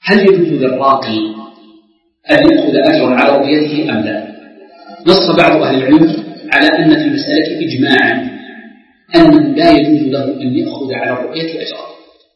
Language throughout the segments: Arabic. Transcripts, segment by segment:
هل يجوز للراقي أن يأخذ أجرا على رقيته أم لا؟ نص بعض أهل العلم على أن في المسألة إجماعا أنه لا يجوز له أن يأخذ على الرقية أجرا.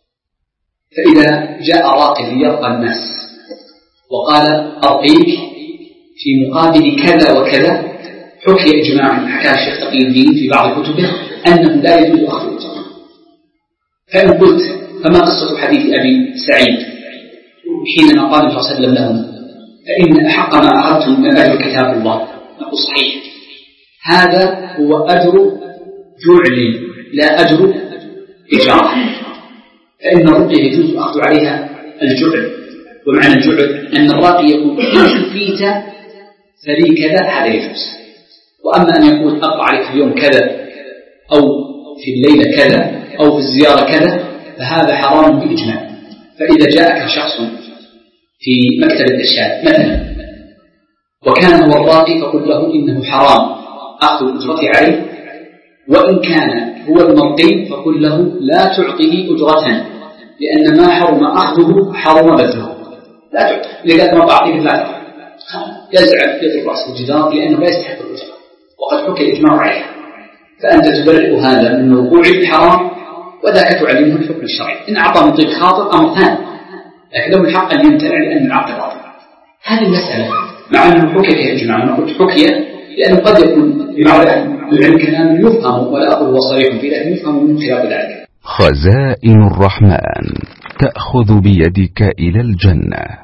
فإذا جاء راقي ليرقى الناس وقال أرقيك في مقابل كذا وكذا، حكي إجماعا، حكى الشيخ تقي الدين في بعض كتبه أنه لا يجوز أخذ أجرا. فإن قلت فما قصة حديث أبي سعيد حينما قال صلى الله عليه وسلم لهم فإن أحق ما أخذتم من أجر كتاب الله؟ نقول صحيح، هذا هو أجر جعل لا أجر إجارة، فإن الرقية يجوز أخذ عليها الجعل. ومعنى الجعل أن الراقي يقول إن شفيت فلي كذا، هذا يجوز. وأما أن يقول أقع عليك في اليوم كذا أو في الليلة كذا أو في الزيارة كذا، فهذا حرام بإجماع. فإذا جاءك شخص في مكتب الإرشاد مثلا وكان هو الراقي فقل له إنه حرام أخذ أجرتي عليه، وإن كان هو المرقي فقل له لا تعطيه أجرة، لأن ما حرم أخذه حرم بذله، لا تعطيه. لذلك ما بعطيه لا تعطيه، يزعل يضرب رأس الجدار لأنه لا يستحق الأجرة وقد حكى الإجماع عليها. فأنت تبرئ هذا من وقوع الحرام وذاك تعلمه الحكم الشرعي. إن أعطى من طيب خاطر أمر ثاني، لكن له الحق أن يمتنع لأن العقد باطل. هذه المسألة مع أنه حكي فيها إجماع، أنا قلت حكي لأنه قد يكون ببعض العلم كلام يفهم ولا أقول هو صريح فيه، لكن يفهم من خلاف ذلك. خزائن الرحمن تأخذ بيدك إلى الجنة.